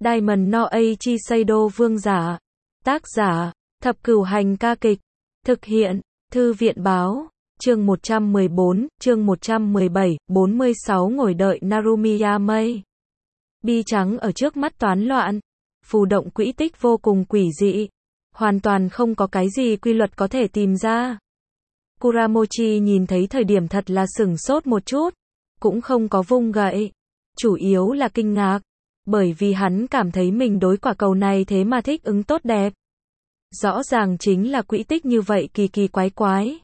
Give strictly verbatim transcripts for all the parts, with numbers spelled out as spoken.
Diamond no Eiichi Seido vương giả. Tác giả, Thập Cửu Hành ca kịch. Thực hiện, Thư viện báo. Chương một trăm mười bốn, chương một trăm mười bảy, bốn mươi sáu ngồi đợi Narumiya Mei. Bi trắng ở trước mắt toán loạn. Phù động quỹ tích vô cùng quỷ dị. Hoàn toàn không có cái gì quy luật có thể tìm ra. Kuramochi nhìn thấy thời điểm thật là sửng sốt một chút. Cũng không có vung gậy. Chủ yếu là kinh ngạc. Bởi vì hắn cảm thấy mình đối quả cầu này thế mà thích ứng tốt đẹp. Rõ ràng chính là quỹ tích như vậy kỳ kỳ quái quái.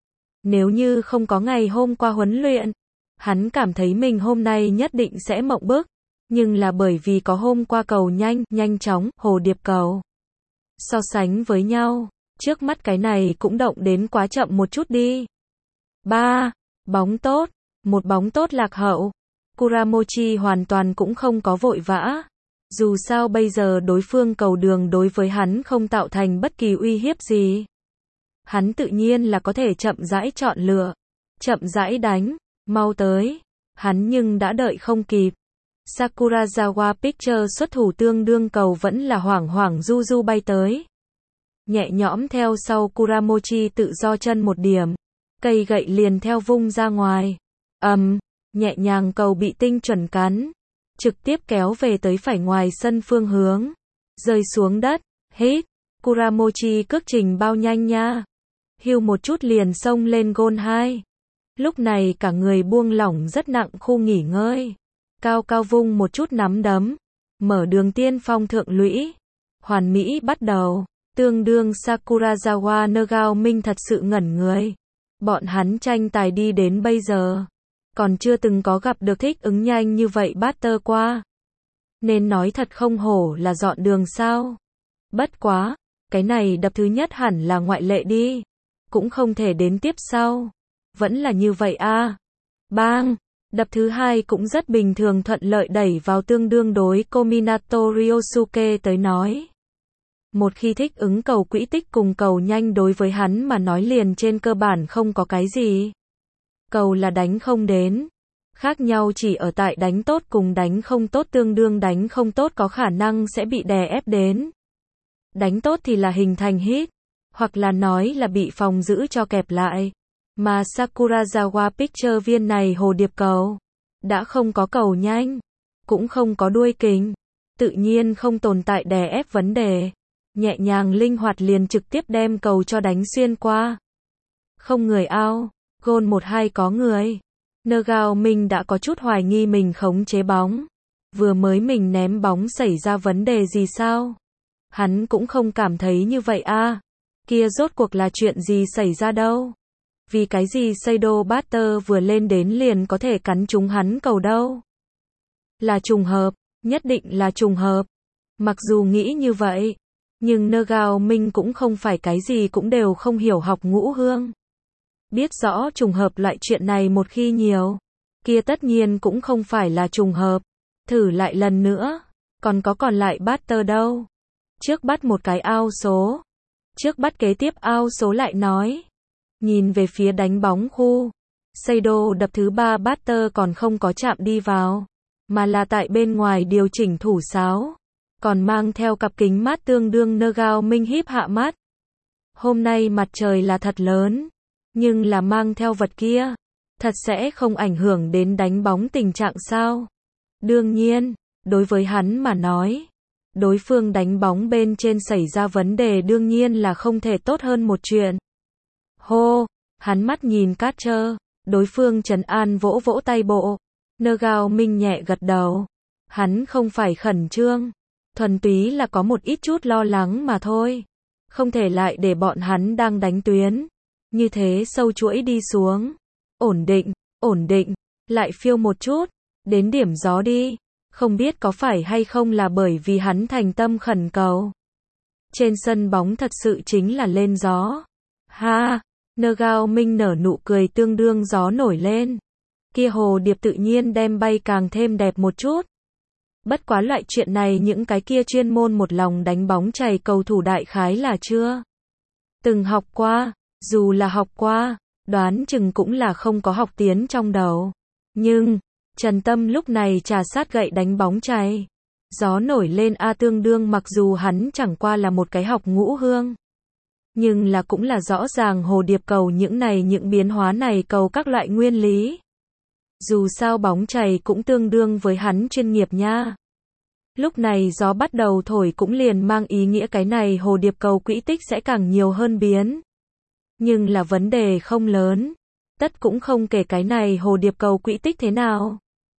Nếu như không có ngày hôm qua huấn luyện, hắn cảm thấy mình hôm nay nhất định sẽ mộng bức. Nhưng là bởi vì có hôm qua cầu nhanh, nhanh chóng, hồ điệp cầu. So sánh với nhau, trước mắt cái này cũng động đến quá chậm một chút đi. ba. Bóng tốt. Một bóng tốt lạc hậu. Kuramochi hoàn toàn cũng không có vội vã. Dù sao bây giờ đối phương cầu đường đối với hắn không tạo thành bất kỳ uy hiếp gì. Hắn tự nhiên là có thể chậm rãi chọn lựa. Chậm rãi đánh. Mau tới. Hắn nhưng đã đợi không kịp. Sakurazawa Picture xuất thủ tương đương cầu vẫn là hoảng hoảng du du bay tới. Nhẹ nhõm theo sau Kuramochi tự do chân một điểm. Cây gậy liền theo vung ra ngoài. ầm, um, nhẹ nhàng cầu bị tinh chuẩn cắn. Trực tiếp kéo về tới phải ngoài sân phương hướng. Rơi xuống đất. Hít. Kuramochi cước trình bao nhanh nha. Hưu một chút liền xông lên gôn hai. Lúc này cả người buông lỏng rất nặng khu nghỉ ngơi. Cao cao vung một chút nắm đấm. Mở đường tiên phong thượng lũy. Hoàn mỹ bắt đầu. Tương đương Sakurazawa Nagao Minh thật sự ngẩn người. Bọn hắn tranh tài đi đến bây giờ. Còn chưa từng có gặp được thích ứng nhanh như vậy batter qua. Nên nói thật không hổ là dọn đường sao. Bất quá. Cái này đập thứ nhất hẳn là ngoại lệ đi. Cũng không thể đến tiếp sau. Vẫn là như vậy a. À. Bang. Đập thứ hai cũng rất bình thường thuận lợi đẩy vào tương đương đối Kominato Ryosuke tới nói. Một khi thích ứng cầu quỹ tích cùng cầu nhanh đối với hắn mà nói liền trên cơ bản không có cái gì. Cầu là đánh không đến. Khác nhau chỉ ở tại đánh tốt cùng đánh không tốt tương đương đánh không tốt có khả năng sẽ bị đè ép đến. Đánh tốt thì là hình thành hit. Hoặc là nói là bị phòng giữ cho kẹp lại. Mà Sakurazawa Picture viên này hồ điệp cầu. Đã không có cầu nhanh. Cũng không có đuôi kình. Tự nhiên không tồn tại đè ép vấn đề. Nhẹ nhàng linh hoạt liền trực tiếp đem cầu cho đánh xuyên qua. Không người ao. Gôn một hai có người. Nagao Minh đã có chút hoài nghi mình khống chế bóng. Vừa mới mình ném bóng xảy ra vấn đề gì sao? Hắn cũng không cảm thấy như vậy a. À. Kia rốt cuộc là chuyện gì xảy ra đâu? Vì cái gì Seido batter vừa lên đến liền có thể cắn trúng hắn cầu đâu? Là trùng hợp, nhất định là trùng hợp. Mặc dù nghĩ như vậy, nhưng Nagao Minh cũng không phải cái gì cũng đều không hiểu học ngũ hương. Biết rõ trùng hợp loại chuyện này một khi nhiều, kia tất nhiên cũng không phải là trùng hợp. Thử lại lần nữa, còn có còn lại batter đâu. Trước bắt một cái ao số. Trước bắt kế tiếp ao số lại nói. Nhìn về phía đánh bóng khu. Seido đập thứ ba batter còn không có chạm đi vào. Mà là tại bên ngoài điều chỉnh thủ sáo. Còn mang theo cặp kính mát tương đương Nagao Minh híp hạ mắt. Hôm nay mặt trời là thật lớn. Nhưng là mang theo vật kia. Thật sẽ không ảnh hưởng đến đánh bóng tình trạng sao? Đương nhiên, đối với hắn mà nói. Đối phương đánh bóng bên trên xảy ra vấn đề đương nhiên là không thể tốt hơn một chuyện. Hô, hắn mắt nhìn catcher, đối phương trấn an vỗ vỗ tay bộ. Nagao Minh nhẹ gật đầu. Hắn không phải khẩn trương, thuần túy là có một ít chút lo lắng mà thôi. Không thể lại để bọn hắn đang đánh tuyến. Như thế sâu chuỗi đi xuống. Ổn định, ổn định, lại phiêu một chút, đến điểm gió đi. Không biết có phải hay không là bởi vì hắn thành tâm khẩn cầu. Trên sân bóng thật sự chính là lên gió. Ha, Nagao Minh nở nụ cười tương đương gió nổi lên. Kia hồ điệp tự nhiên đem bay càng thêm đẹp một chút. Bất quá loại chuyện này những cái kia chuyên môn một lòng đánh bóng chày cầu thủ đại khái là chưa từng học qua. Dù là học qua, đoán chừng cũng là không có học tiến trong đầu. Nhưng, Trần Tâm lúc này trà sát gậy đánh bóng chày. Gió nổi lên a tương đương mặc dù hắn chẳng qua là một cái học ngũ hương. Nhưng là cũng là rõ ràng hồ điệp cầu những này những biến hóa này cầu các loại nguyên lý. Dù sao bóng chày cũng tương đương với hắn chuyên nghiệp nha. Lúc này gió bắt đầu thổi cũng liền mang ý nghĩa cái này hồ điệp cầu quỹ tích sẽ càng nhiều hơn biến. Nhưng là vấn đề không lớn. Tất cũng không kể cái này hồ điệp cầu quỹ tích thế nào.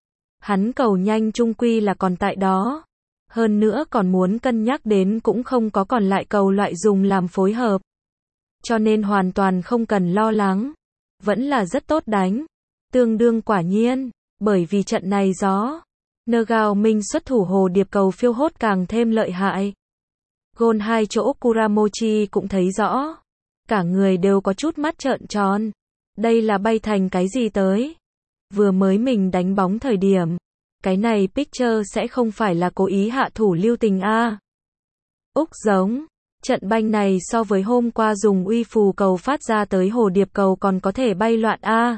Hắn cầu nhanh chung quy là còn tại đó. Hơn nữa còn muốn cân nhắc đến cũng không có còn lại cầu loại dùng làm phối hợp. Cho nên hoàn toàn không cần lo lắng. Vẫn là rất tốt đánh. Tương đương quả nhiên. Bởi vì trận này gió. Nagao Minh xuất thủ hồ điệp cầu phiêu hốt càng thêm lợi hại. Gôn hai chỗ Kuramochi cũng thấy rõ. Cả người đều có chút mắt trợn tròn. Đây là bay thành cái gì tới? Vừa mới mình đánh bóng thời điểm. Cái này Picture sẽ không phải là cố ý hạ thủ lưu tình a. Úc giống. Trận banh này so với hôm qua dùng uy phù cầu phát ra tới hồ điệp cầu còn có thể bay loạn a.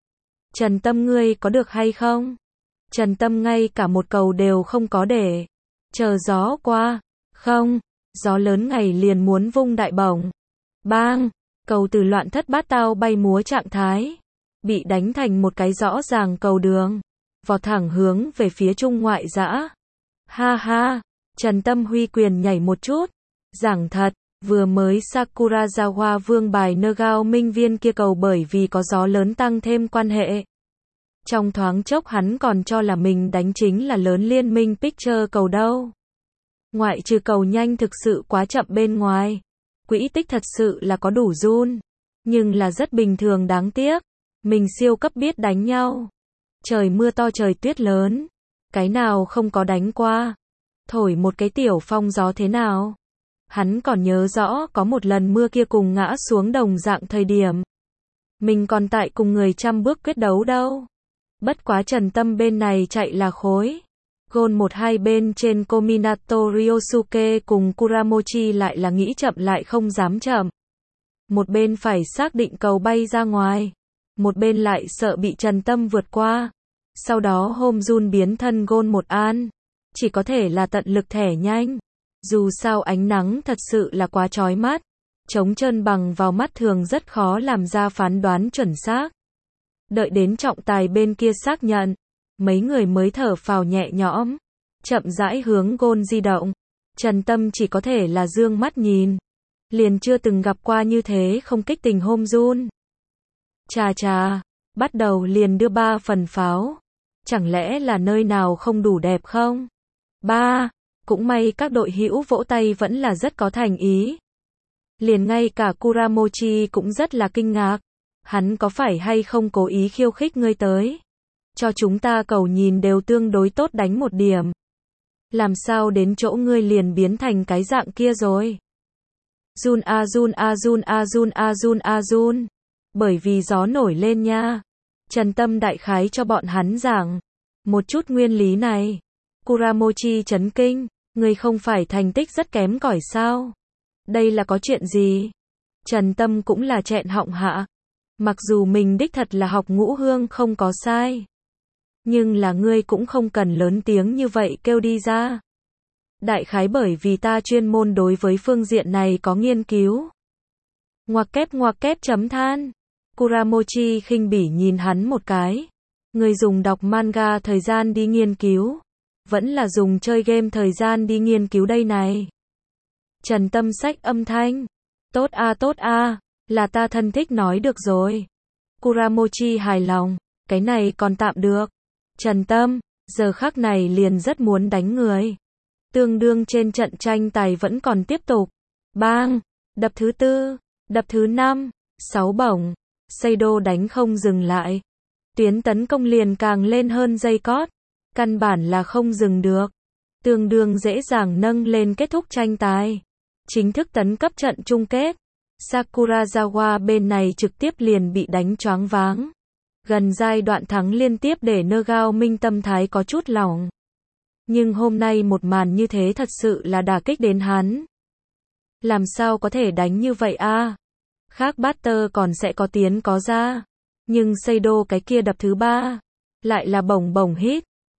Trần Tâm ngươi có được hay không? Trần Tâm ngay cả một cầu đều không có để. Chờ gió qua. Không. Gió lớn ngày liền muốn vung đại bổng. Bang. Cầu từ loạn thất bát tao bay múa trạng thái. Bị đánh thành một cái rõ ràng cầu đường. Vọt thẳng hướng về phía trung ngoại giã. Ha ha. Trần Tâm huy quyền nhảy một chút. Giảng thật. Vừa mới Sakurazawa vương bài Nagao Minh viên kia cầu bởi vì có gió lớn tăng thêm quan hệ. Trong thoáng chốc hắn còn cho là mình đánh chính là lớn liên minh Picture cầu đâu. Ngoại trừ cầu nhanh thực sự quá chậm bên ngoài. Quỹ tích thật sự là có đủ run. Nhưng là rất bình thường đáng tiếc. Mình siêu cấp biết đánh nhau. Trời mưa to trời tuyết lớn. Cái nào không có đánh qua. Thổi một cái tiểu phong gió thế nào. Hắn còn nhớ rõ có một lần mưa kia cùng ngã xuống đồng dạng thời điểm. Mình còn tại cùng người trăm bước quyết đấu đâu. Bất quá Trần Tâm bên này chạy là khối. Gôn một hai bên trên Kominato Ryosuke cùng Kuramochi lại là nghĩ chậm lại không dám chậm. Một bên phải xác định cầu bay ra ngoài. Một bên lại sợ bị Trần Tâm vượt qua. Sau đó hôm run biến thân Gôn một an. Chỉ có thể là tận lực thẻ nhanh. Dù sao ánh nắng thật sự là quá chói mắt. Trống trơn bằng vào mắt thường rất khó làm ra phán đoán chuẩn xác. Đợi đến trọng tài bên kia xác nhận. Mấy người mới thở phào nhẹ nhõm. Chậm rãi hướng Gôn di động. Trần Tâm chỉ có thể là dương mắt nhìn. Liền chưa từng gặp qua như thế không kích tình hôm run. Chà chà. Bắt đầu liền đưa ba phần pháo. Chẳng lẽ là nơi nào không đủ đẹp không? Ba. Cũng may các đội hữu vỗ tay vẫn là rất có thành ý. Liền ngay cả Kuramochi cũng rất là kinh ngạc. Hắn có phải hay không cố ý khiêu khích ngươi tới? Cho chúng ta cầu nhìn đều tương đối tốt đánh một điểm. Làm sao đến chỗ ngươi liền biến thành cái dạng kia rồi? Jun a Jun a Jun a Jun a Jun a Jun. Bởi vì gió nổi lên nha. Trần Tâm đại khái cho bọn hắn giảng. Một chút nguyên lý này. Kuramochi chấn kinh. Ngươi không phải thành tích rất kém cỏi sao? Đây là có chuyện gì? Trần Tâm cũng là chẹn họng hạ. Mặc dù mình đích thật là học ngũ hương không có sai. Nhưng là ngươi cũng không cần lớn tiếng như vậy kêu đi ra. Đại khái bởi vì ta chuyên môn đối với phương diện này có nghiên cứu. Ngoặc kép ngoặc kép chấm than. Kuramochi khinh bỉ nhìn hắn một cái. Ngươi dùng đọc manga thời gian đi nghiên cứu. Vẫn là dùng chơi game thời gian đi nghiên cứu đây này. Trần Tâm sách âm thanh. Tốt a tốt a, là ta thân thích nói được rồi. Kuramochi hài lòng. Cái này còn tạm được. Trần Tâm, giờ khắc này liền rất muốn đánh người. Tương đương trên trận tranh tài vẫn còn tiếp tục. Bang, đập thứ tư, đập thứ năm, sáu bổng. Seido đánh không dừng lại. Tuyến tấn công liền càng lên hơn dây cót. Căn bản là không dừng được. Tương đương dễ dàng nâng lên kết thúc tranh tài. Chính thức tấn cấp trận chung kết. Sakurazawa bên này trực tiếp liền bị đánh choáng váng. Gần giai đoạn thắng liên tiếp để Nagao Minh tâm thái có chút lỏng. Nhưng hôm nay một màn như thế thật sự là đả kích đến hắn. Làm sao có thể đánh như vậy a? À? Khác batter còn sẽ có tiến có ra. Nhưng Seido cái kia đập thứ ba. Lại là bổng bổng hit.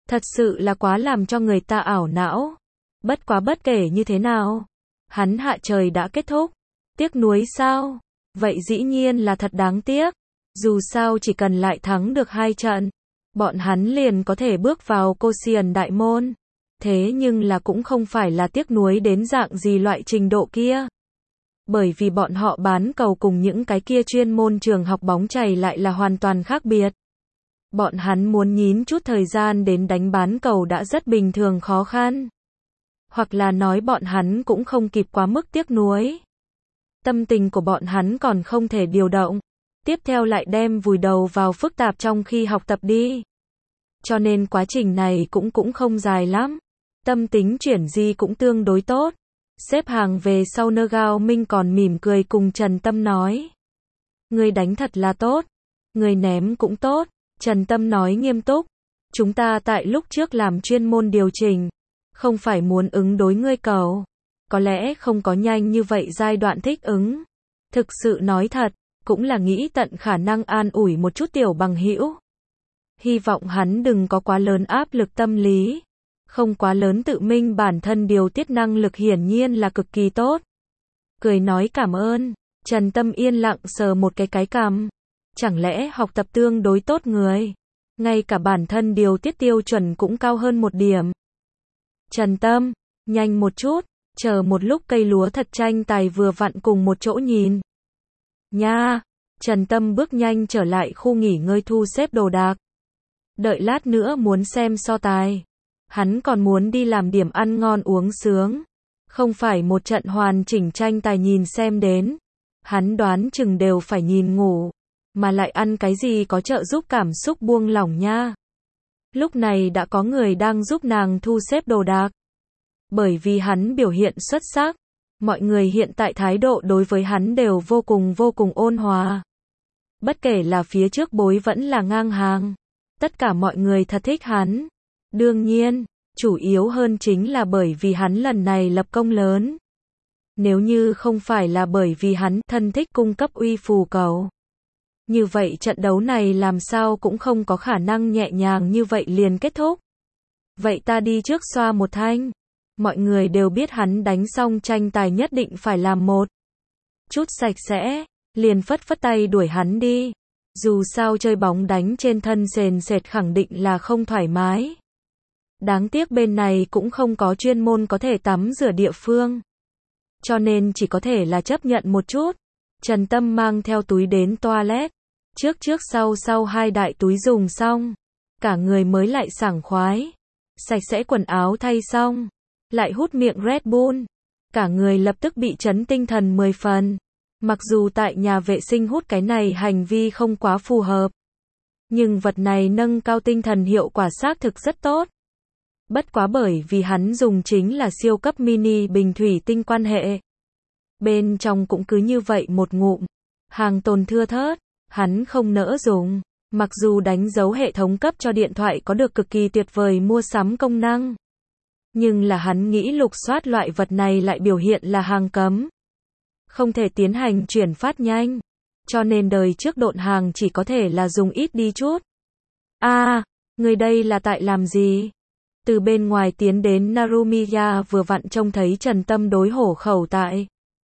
Thật sự là quá làm cho người ta ảo não. Bất quá bất kể như thế nào, hắn hạ trời đã kết thúc. Tiếc nuối sao? Vậy dĩ nhiên là thật đáng tiếc. Dù sao chỉ cần lại thắng được hai trận, bọn hắn liền có thể bước vào Cosian đại môn. Thế nhưng là cũng không phải là tiếc nuối đến dạng gì loại trình độ kia. Bởi vì bọn họ bán cầu cùng những cái kia chuyên môn trường học bóng chày lại là hoàn toàn khác biệt. Bọn hắn muốn nhín chút thời gian đến đánh bán cầu đã rất bình thường khó khăn. Hoặc là nói bọn hắn cũng không kịp quá mức tiếc nuối. Tâm tình của bọn hắn còn không thể điều động. Tiếp theo lại đem vùi đầu vào phức tạp trong khi học tập đi. Cho nên quá trình này cũng cũng không dài lắm. Tâm tính chuyển di cũng tương đối tốt. Xếp hàng về sau Nơ Gao Minh còn mỉm cười cùng Trần Tâm nói. Người đánh thật là tốt. Người ném cũng tốt. Trần Tâm nói nghiêm túc. Chúng ta tại lúc trước làm chuyên môn điều chỉnh. Không phải muốn ứng đối ngươi cầu. Có lẽ không có nhanh như vậy giai đoạn thích ứng. Thực sự nói thật, cũng là nghĩ tận khả năng an ủi một chút tiểu bằng hữu. Hy vọng hắn đừng có quá lớn áp lực tâm lý. Không quá lớn tự minh bản thân điều tiết năng lực hiển nhiên là cực kỳ tốt. Cười nói cảm ơn. Trần Tâm yên lặng sờ một cái cái cằm. Chẳng lẽ học tập tương đối tốt người. Ngay cả bản thân điều tiết tiêu chuẩn cũng cao hơn một điểm. Trần Tâm, nhanh một chút. Chờ một lúc cây lúa thật tranh tài vừa vặn cùng một chỗ nhìn. Nha. Trần Tâm bước nhanh trở lại khu nghỉ ngơi thu xếp đồ đạc. Đợi lát nữa muốn xem so tài. Hắn còn muốn đi làm điểm ăn ngon uống sướng. Không phải một trận hoàn chỉnh tranh tài nhìn xem đến. Hắn đoán chừng đều phải nhìn ngủ. Mà lại ăn cái gì có trợ giúp cảm xúc buông lỏng nha. Lúc này đã có người đang giúp nàng thu xếp đồ đạc. Bởi vì hắn biểu hiện xuất sắc. Mọi người hiện tại thái độ đối với hắn đều vô cùng vô cùng ôn hòa. Bất kể là phía trước bối vẫn là ngang hàng. Tất cả mọi người thật thích hắn. Đương nhiên, chủ yếu hơn chính là bởi vì hắn lần này lập công lớn. Nếu như không phải là bởi vì hắn thân thích cung cấp uy phù cầu. Như vậy trận đấu này làm sao cũng không có khả năng nhẹ nhàng như vậy liền kết thúc. Vậy ta đi trước xoa một thanh. Mọi người đều biết hắn đánh xong tranh tài nhất định phải làm một chút sạch sẽ, liền phất phất tay đuổi hắn đi. Dù sao chơi bóng đánh trên thân sền sệt khẳng định là không thoải mái. Đáng tiếc bên này cũng không có chuyên môn có thể tắm rửa địa phương. Cho nên chỉ có thể là chấp nhận một chút. Trần Tâm mang theo túi đến toilet. Trước trước sau sau hai đại túi dùng xong. Cả người mới lại sảng khoái. Sạch sẽ quần áo thay xong. Lại hút miệng Red Bull. Cả người lập tức bị chấn tinh thần mười phần. Mặc dù tại nhà vệ sinh hút cái này hành vi không quá phù hợp. Nhưng vật này nâng cao tinh thần hiệu quả xác thực rất tốt. Bất quá bởi vì hắn dùng chính là siêu cấp mini bình thủy tinh quan hệ. Bên trong cũng cứ như vậy một ngụm. Hàng tồn thưa thớt. Hắn không nỡ dùng. Mặc dù đánh dấu hệ thống cấp cho điện thoại có được cực kỳ tuyệt vời mua sắm công năng. Nhưng là hắn nghĩ lục soát loại vật này lại biểu hiện là hàng cấm. Không thể tiến hành chuyển phát nhanh. Cho nên đời trước độn hàng chỉ có thể là dùng ít đi chút. A, à, người đây là tại làm gì? Từ bên ngoài tiến đến Narumiya vừa vặn trông thấy Trần Tâm đối hổ khẩu tại.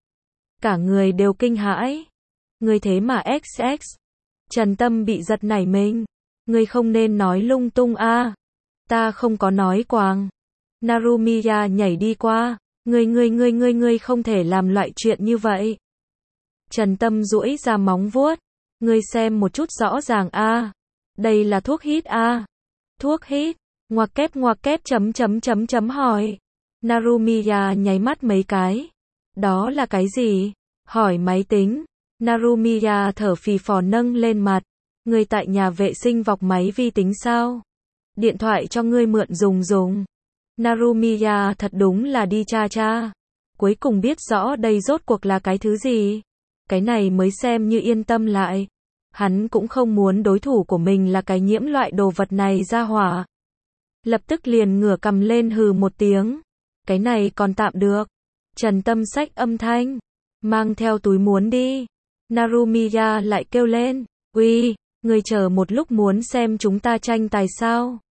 Cả người đều kinh hãi. Người thế mà ích ích. Trần Tâm bị giật nảy mình. Người không nên nói lung tung a. À. Ta không có nói quàng. Narumiya nhảy đi qua. Ngươi ngươi ngươi ngươi ngươi không thể làm loại chuyện như vậy. Trần Tâm duỗi ra móng vuốt. Ngươi xem một chút rõ ràng a. À. Đây là thuốc hít a. À. Thuốc hít. Ngoặc kép ngoặc kép chấm chấm chấm chấm hỏi. Narumiya nháy mắt mấy cái. Đó là cái gì? Hỏi máy tính. Narumiya thở phì phò nâng lên mặt. Ngươi tại nhà vệ sinh vọc máy vi tính sao? Điện thoại cho ngươi mượn dùng dùng. Narumiya thật đúng là đi cha cha. Cuối cùng biết rõ đây rốt cuộc là cái thứ gì. Cái này mới xem như yên tâm lại. Hắn cũng không muốn đối thủ của mình là cái nhiễm loại đồ vật này ra hỏa. Lập tức liền ngửa cầm lên hừ một tiếng. Cái này còn tạm được. Trần Tâm xách âm thanh. Mang theo túi muốn đi. Narumiya lại kêu lên. Uy, người chờ một lúc muốn xem chúng ta tranh tài sao?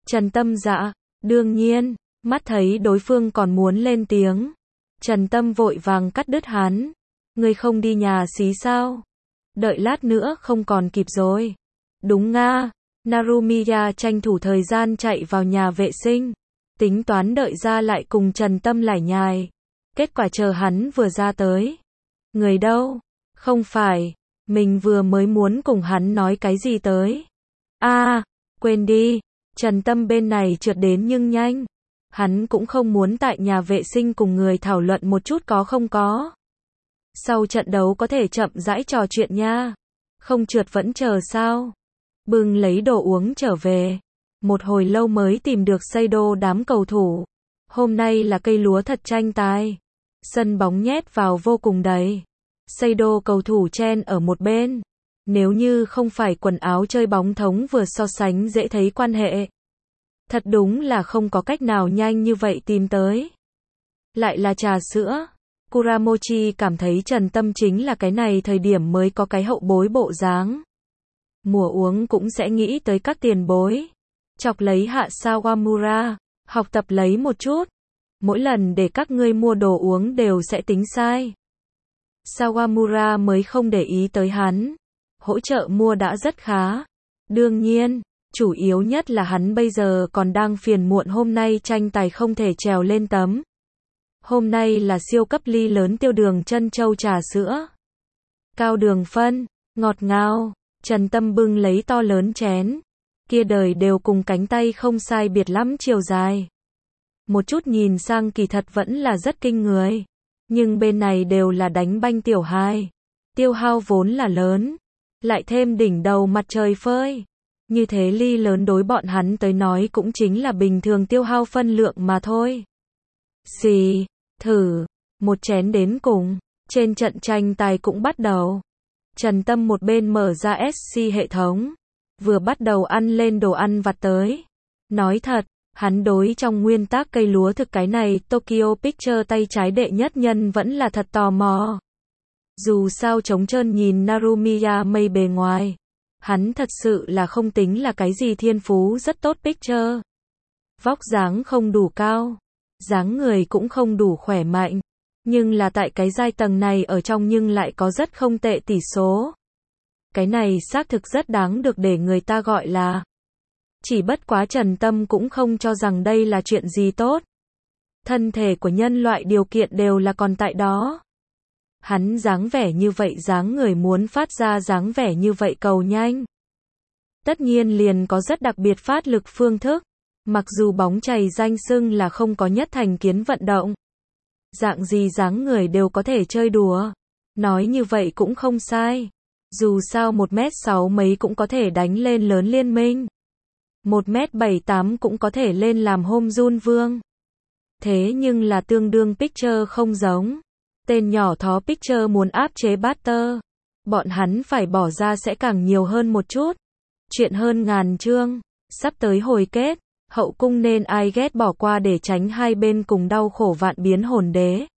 Trần Tâm dạ, đương nhiên, mắt thấy đối phương còn muốn lên tiếng. Trần Tâm vội vàng cắt đứt hắn. Ngươi không đi nhà xí sao? Đợi lát nữa không còn kịp rồi. Đúng nga. Narumiya tranh thủ thời gian chạy vào nhà vệ sinh. Tính toán đợi ra lại cùng Trần Tâm lải nhải. Kết quả chờ hắn vừa ra tới. Người đâu? Không phải. Mình vừa mới muốn cùng hắn nói cái gì tới. a à, quên đi. Trần Tâm bên này trượt đến nhưng nhanh. Hắn cũng không muốn tại nhà vệ sinh cùng người thảo luận một chút có không có. Sau trận đấu có thể chậm rãi trò chuyện nha. Không trượt vẫn chờ sao. Bưng lấy đồ uống trở về. Một hồi lâu mới tìm được Seido đám cầu thủ. Hôm nay là cây lúa thật tranh tài. Sân bóng nhét vào vô cùng đầy. Seido cầu thủ chen ở một bên. Nếu như không phải quần áo chơi bóng thống vừa so sánh dễ thấy quan hệ. Thật đúng là không có cách nào nhanh như vậy tìm tới. Lại là trà sữa. Kuramochi cảm thấy Trần Tâm chính là cái này thời điểm mới có cái hậu bối bộ dáng. Mùa uống cũng sẽ nghĩ tới các tiền bối. Chọc lấy Hạ Sawamura, học tập lấy một chút. Mỗi lần để các ngươi mua đồ uống đều sẽ tính sai. Sawamura mới không để ý tới hắn. Hỗ trợ mua đã rất khá. Đương nhiên, chủ yếu nhất là hắn bây giờ còn đang phiền muộn hôm nay tranh tài không thể trèo lên tấm. Hôm nay là siêu cấp ly lớn tiêu đường trân châu trà sữa. Cao đường phân, ngọt ngào. Trần Tâm bưng lấy to lớn chén. Kia đời đều cùng cánh tay không sai biệt lắm chiều dài. Một chút nhìn sang kỳ thật vẫn là rất kinh người. Nhưng bên này đều là đánh banh tiểu hai. Tiêu hao vốn là lớn. Lại thêm đỉnh đầu mặt trời phơi. Như thế ly lớn đối bọn hắn tới nói cũng chính là bình thường tiêu hao phân lượng mà thôi. Xì, thử, một chén đến cùng. Trên trận tranh tài cũng bắt đầu. Trần Tâm một bên mở ra ét xê hệ thống. Vừa bắt đầu ăn lên đồ ăn vặt tới. Nói thật, hắn đối trong nguyên tắc cây lúa thực cái này Tokyo Picture tay trái đệ nhất nhân vẫn là thật tò mò. Dù sao trống trơn nhìn Narumiya mây bề ngoài. Hắn thật sự là không tính là cái gì thiên phú rất tốt Picture. Vóc dáng không đủ cao. Dáng người cũng không đủ khỏe mạnh. Nhưng là tại cái giai tầng này ở trong nhưng lại có rất không tệ tỷ số. Cái này xác thực rất đáng được để người ta gọi là. Chỉ bất quá Trần Tâm cũng không cho rằng đây là chuyện gì tốt. Thân thể của nhân loại điều kiện đều là còn tại đó. Hắn dáng vẻ như vậy dáng người muốn phát ra dáng vẻ như vậy cầu nhanh. Tất nhiên liền có rất đặc biệt phát lực phương thức. Mặc dù bóng chày danh xưng là không có nhất thành kiến vận động. Dạng gì dáng người đều có thể chơi đùa. Nói như vậy cũng không sai. Dù sao một mét sáu mấy cũng có thể đánh lên lớn liên minh. một mét bảy tám cũng có thể lên làm Home Run Vương. Thế nhưng là tương đương Picture không giống. Tên nhỏ thó Picture muốn áp chế Butter. Bọn hắn phải bỏ ra sẽ càng nhiều hơn một chút. Chuyện hơn ngàn chương. Sắp tới hồi kết. Hậu cung nên ai ghét bỏ qua để tránh hai bên cùng đau khổ vạn biến hồn đế.